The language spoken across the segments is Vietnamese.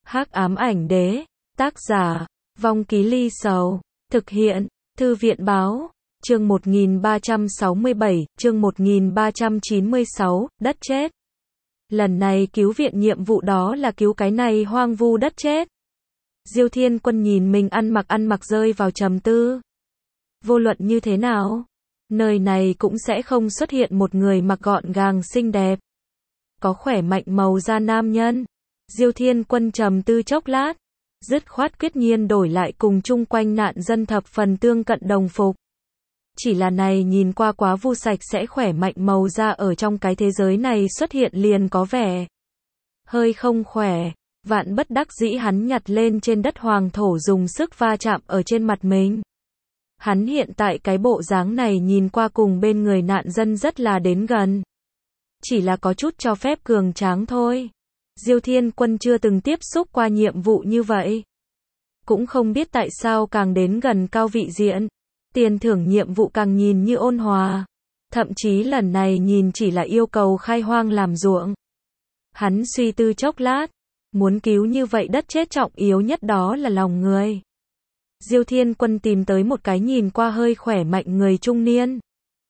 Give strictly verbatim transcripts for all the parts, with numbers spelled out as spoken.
Hắc ám ảnh đế, tác giả, Vong Ký Ly Sầu, thực hiện, Thư viện báo, chương một nghìn ba trăm sáu mươi bảy, chương một nghìn ba trăm chín mươi sáu, đất chết. Lần này cứu viện nhiệm vụ đó là cứu cái này hoang vu đất chết. Diêu Thiên Quân nhìn mình ăn mặc ăn mặc rơi vào trầm tư. Vô luận như thế nào, nơi này cũng sẽ không xuất hiện một người mặc gọn gàng xinh đẹp, có khỏe mạnh màu da nam nhân. Diêu Thiên Quân trầm tư chốc lát, dứt khoát quyết nhiên đổi lại cùng chung quanh nạn dân thập phần tương cận đồng phục. Chỉ là này nhìn qua quá vu sạch sẽ khỏe mạnh màu da ở trong cái thế giới này xuất hiện liền có vẻ hơi không khỏe. Vạn bất đắc dĩ hắn nhặt lên trên đất hoàng thổ dùng sức va chạm ở trên mặt mình. Hắn hiện tại cái bộ dáng này nhìn qua cùng bên người nạn dân rất là đến gần. Chỉ là có chút cho phép cường tráng thôi. Diêu Thiên Quân chưa từng tiếp xúc qua nhiệm vụ như vậy. Cũng không biết tại sao càng đến gần cao vị diện, tiền thưởng nhiệm vụ càng nhìn như ôn hòa. Thậm chí lần này nhìn chỉ là yêu cầu khai hoang làm ruộng. Hắn suy tư chốc lát, muốn cứu như vậy đất chết trọng yếu nhất đó là lòng người. Diêu Thiên Quân tìm tới một cái nhìn qua hơi khỏe mạnh người trung niên.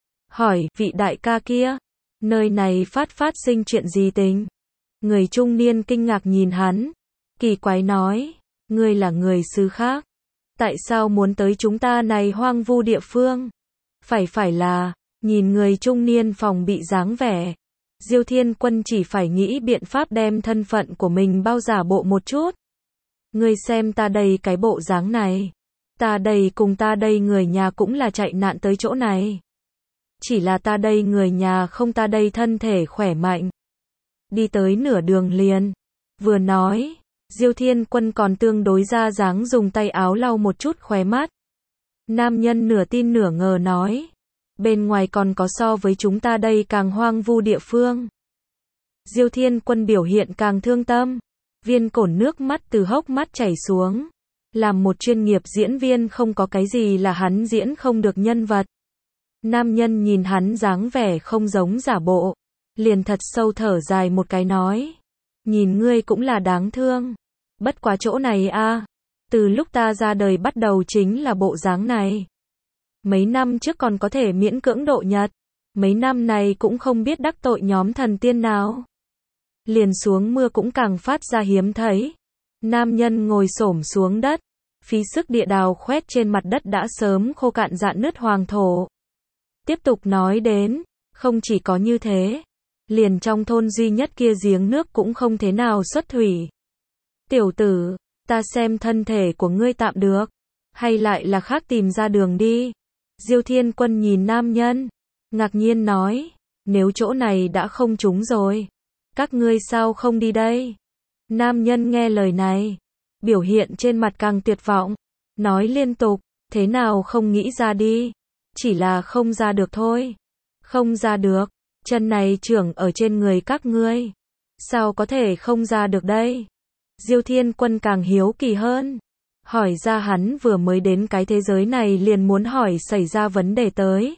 Hỏi, vị đại ca kia, nơi này phát phát sinh chuyện gì tình? Người trung niên kinh ngạc nhìn hắn, kỳ quái nói, ngươi là người xứ khác, tại sao muốn tới chúng ta này hoang vu địa phương? Phải phải là, nhìn người trung niên phòng bị dáng vẻ. Diêu Thiên Quân chỉ phải nghĩ biện pháp đem thân phận của mình bao giả bộ một chút. Ngươi xem ta đây cái bộ dáng này, ta đây cùng ta đây người nhà cũng là chạy nạn tới chỗ này. Chỉ là ta đây người nhà không ta đây thân thể khỏe mạnh. Đi tới nửa đường liền. Vừa nói, Diêu Thiên Quân còn tương đối ra dáng dùng tay áo lau một chút khóe mắt. Nam nhân nửa tin nửa ngờ nói, bên ngoài còn có so với chúng ta đây càng hoang vu địa phương. Diêu Thiên Quân biểu hiện càng thương tâm. Viên cổn nước mắt từ hốc mắt chảy xuống. Làm một chuyên nghiệp diễn viên không có cái gì là hắn diễn không được nhân vật. Nam nhân nhìn hắn dáng vẻ không giống giả bộ, liền thật sâu thở dài một cái nói, nhìn ngươi cũng là đáng thương. Bất quá chỗ này a, từ lúc ta ra đời bắt đầu chính là bộ dáng này. Mấy năm trước còn có thể miễn cưỡng độ nhật, mấy năm này cũng không biết đắc tội nhóm thần tiên nào. Liền xuống mưa cũng càng phát ra hiếm thấy. Nam nhân ngồi xổm xuống đất, phí sức địa đào khoét trên mặt đất đã sớm khô cạn rạn nứt hoàng thổ. Tiếp tục nói đến, không chỉ có như thế, liền trong thôn duy nhất kia giếng nước cũng không thế nào xuất thủy. Tiểu tử, ta xem thân thể của ngươi tạm được, hay lại là khác tìm ra đường đi. Diêu Thiên Quân nhìn nam nhân, ngạc nhiên nói, nếu chỗ này đã không trúng rồi, các ngươi sao không đi đây? Nam nhân nghe lời này, biểu hiện trên mặt càng tuyệt vọng, nói liên tục, thế nào không nghĩ ra đi, chỉ là không ra được thôi. Không ra được, chân này trưởng ở trên người các ngươi, sao có thể không ra được đây? Diêu Thiên Quân càng hiếu kỳ hơn, hỏi ra hắn vừa mới đến cái thế giới này liền muốn hỏi xảy ra vấn đề tới.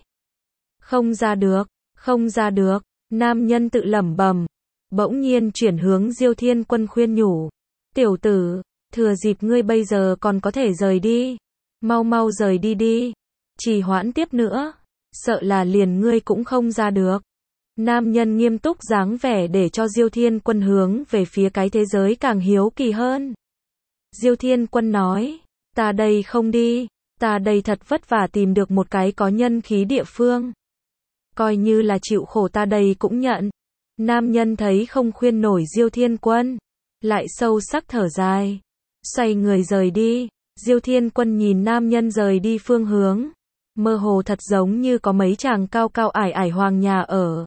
Không ra được, không ra được, nam nhân tự lẩm bẩm, bỗng nhiên chuyển hướng Diêu Thiên Quân khuyên nhủ, tiểu tử, thừa dịp ngươi bây giờ còn có thể rời đi, mau mau rời đi đi, trì hoãn tiếp nữa, sợ là liền ngươi cũng không ra được. Nam nhân nghiêm túc dáng vẻ để cho Diêu Thiên Quân hướng về phía cái thế giới càng hiếu kỳ hơn. Diêu Thiên Quân nói, ta đây không đi, ta đây thật vất vả tìm được một cái có nhân khí địa phương. Coi như là chịu khổ ta đây cũng nhận. Nam nhân thấy không khuyên nổi Diêu Thiên Quân, lại sâu sắc thở dài, xoay người rời đi. Diêu Thiên Quân nhìn nam nhân rời đi phương hướng, mơ hồ thật giống như có mấy chàng cao cao ải ải hoàng nhà ở.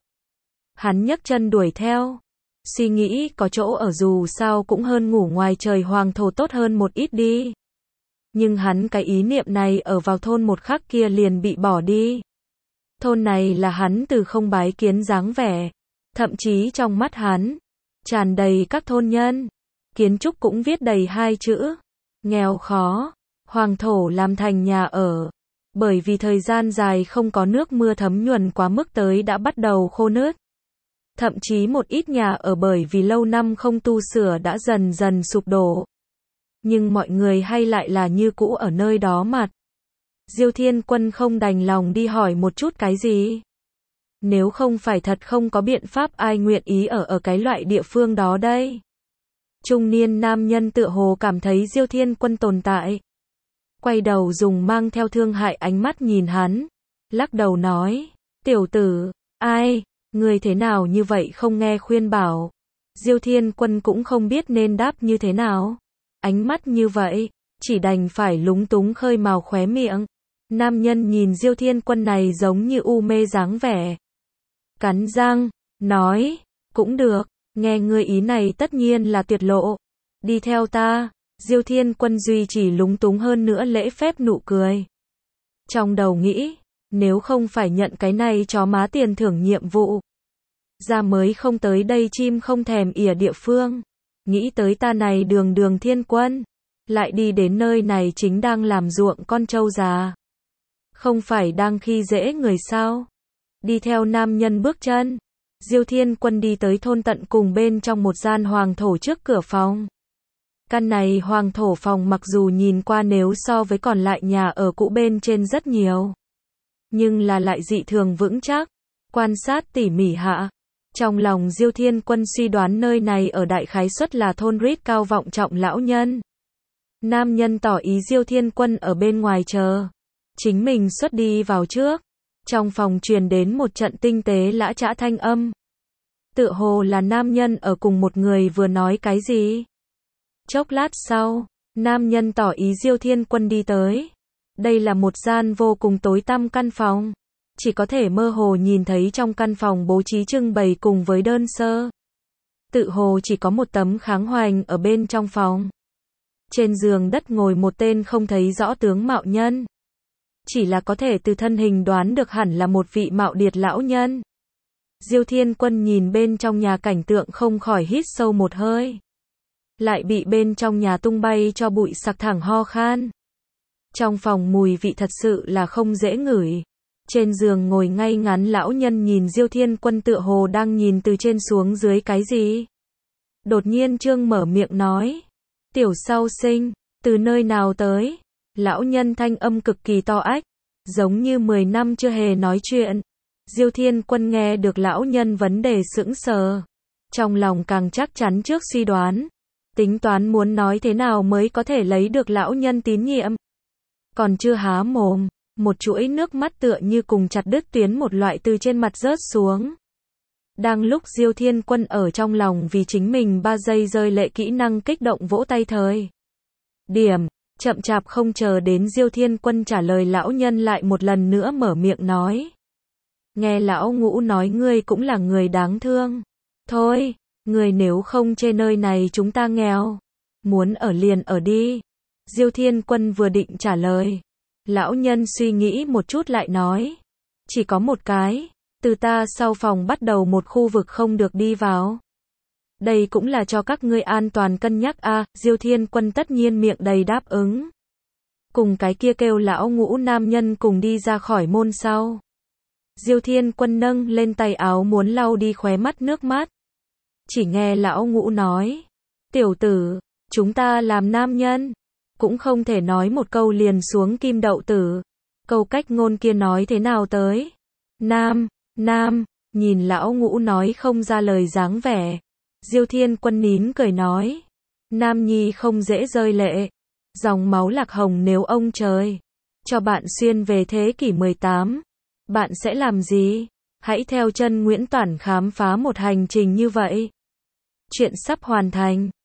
Hắn nhấc chân đuổi theo, suy nghĩ có chỗ ở dù sao cũng hơn ngủ ngoài trời hoàng thổ tốt hơn một ít đi. Nhưng hắn cái ý niệm này ở vào thôn một khắc kia liền bị bỏ đi. Thôn này là hắn từ không bái kiến dáng vẻ, thậm chí trong mắt hắn, tràn đầy các thôn nhân. Kiến trúc cũng viết đầy hai chữ, nghèo khó, hoàng thổ làm thành nhà ở. Bởi vì thời gian dài không có nước mưa thấm nhuần quá mức tới đã bắt đầu khô nứt. Thậm chí một ít nhà ở bởi vì lâu năm không tu sửa đã dần dần sụp đổ. Nhưng mọi người hay lại là như cũ ở nơi đó mặt. Diêu Thiên Quân không đành lòng đi hỏi một chút cái gì. Nếu không phải thật không có biện pháp ai nguyện ý ở ở cái loại địa phương đó đây. Trung niên nam nhân tựa hồ cảm thấy Diêu Thiên Quân tồn tại. Quay đầu dùng mang theo thương hại ánh mắt nhìn hắn. Lắc đầu nói, tiểu tử, ai, người thế nào như vậy không nghe khuyên bảo. Diêu Thiên Quân cũng không biết nên đáp như thế nào. Ánh mắt như vậy, chỉ đành phải lúng túng khơi mào khóe miệng. Nam nhân nhìn Diêu Thiên Quân này giống như u mê dáng vẻ. Cắn răng, nói, cũng được, nghe ngươi ý này tất nhiên là tuyệt lộ. Đi theo ta, Diêu Thiên Quân duy chỉ lúng túng hơn nữa lễ phép nụ cười. Trong đầu nghĩ, nếu không phải nhận cái này chó má tiền thưởng nhiệm vụ. Ra mới không tới đây chim không thèm ỉa địa phương. Nghĩ tới ta này đường đường Thiên Quân. Lại đi đến nơi này chính đang làm ruộng con trâu già. Không phải đang khi dễ người sao. Đi theo nam nhân bước chân. Diêu Thiên Quân đi tới thôn tận cùng bên trong một gian hoàng thổ trước cửa phòng. Căn này hoàng thổ phòng mặc dù nhìn qua nếu so với còn lại nhà ở cũ bên trên rất nhiều. Nhưng là lại dị thường vững chắc. Quan sát tỉ mỉ hạ. Trong lòng Diêu Thiên Quân suy đoán nơi này ở đại khái suất là thôn rít cao vọng trọng lão nhân. Nam nhân tỏ ý Diêu Thiên Quân ở bên ngoài chờ. Chính mình xuất đi vào trước. Trong phòng truyền đến một trận tinh tế lã chã thanh âm. Tựa hồ là nam nhân ở cùng một người vừa nói cái gì. Chốc lát sau, nam nhân tỏ ý Diêu Thiên Quân đi tới. Đây là một gian vô cùng tối tăm căn phòng. Chỉ có thể mơ hồ nhìn thấy trong căn phòng bố trí trưng bày cùng với đơn sơ. Tự hồ chỉ có một tấm kháng hoành ở bên trong phòng. Trên giường đất ngồi một tên không thấy rõ tướng mạo nhân. Chỉ là có thể từ thân hình đoán được hẳn là một vị mạo điệt lão nhân. Diêu Thiên Quân nhìn bên trong nhà cảnh tượng không khỏi hít sâu một hơi. Lại bị bên trong nhà tung bay cho bụi sặc thẳng ho khan. Trong phòng mùi vị thật sự là không dễ ngửi. Trên giường ngồi ngay ngắn lão nhân nhìn Diêu Thiên Quân tựa hồ đang nhìn từ trên xuống dưới cái gì. Đột nhiên Trương mở miệng nói. Tiểu sau sinh, từ nơi nào tới? Lão nhân thanh âm cực kỳ to ách. Giống như mười năm chưa hề nói chuyện. Diêu Thiên Quân nghe được lão nhân vấn đề sững sờ. Trong lòng càng chắc chắn trước suy đoán. Tính toán muốn nói thế nào mới có thể lấy được lão nhân tín nhiệm. Còn chưa há mồm. Một chuỗi nước mắt tựa như cùng chặt đứt tuyến một loại từ trên mặt rớt xuống. Đang lúc Diêu Thiên Quân ở trong lòng vì chính mình ba giây rơi lệ kỹ năng kích động vỗ tay thời. Điểm, chậm chạp không chờ đến Diêu Thiên Quân trả lời lão nhân lại một lần nữa mở miệng nói. Nghe lão ngũ nói ngươi cũng là người đáng thương. Thôi, ngươi nếu không chê nơi này chúng ta nghèo. Muốn ở liền ở đi. Diêu Thiên Quân vừa định trả lời. Lão nhân suy nghĩ một chút lại nói. Chỉ có một cái. Từ ta sau phòng bắt đầu một khu vực không được đi vào. Đây cũng là cho các ngươi an toàn cân nhắc a. À, Diêu Thiên Quân tất nhiên miệng đầy đáp ứng. Cùng cái kia kêu lão ngũ nam nhân cùng đi ra khỏi môn sau. Diêu Thiên Quân nâng lên tay áo muốn lau đi khóe mắt nước mắt. Chỉ nghe lão ngũ nói. Tiểu tử, chúng ta làm nam nhân. Cũng không thể nói một câu liền xuống kim đậu tử. Câu cách ngôn kia nói thế nào tới? Nam, nam, nhìn lão ngũ nói không ra lời dáng vẻ. Diêu Thiên Quân nín cười nói. Nam nhi không dễ rơi lệ. Dòng máu lạc hồng nếu ông trời cho bạn xuyên về thế kỷ mười tám. Bạn sẽ làm gì? Hãy theo chân Nguyễn Toản khám phá một hành trình như vậy. Chuyện sắp hoàn thành.